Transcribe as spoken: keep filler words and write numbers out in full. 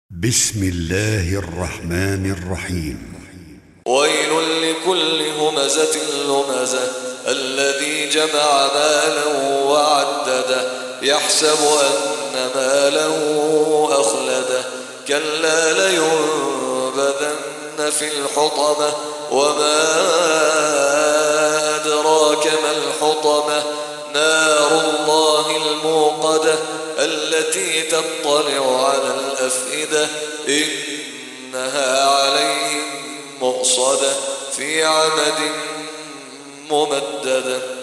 بسم الله الرحمن الرحيم. ويل لكل همزة لمزة الذي جمع مالا وعدده يحسب أن ماله أخلده كلا لينبذن في الحطمة وما أدراك ما الحطمة نار الله الموقدة التي تطلع على الأفئدة إنها عليهم مؤصدة في عمد ممددة.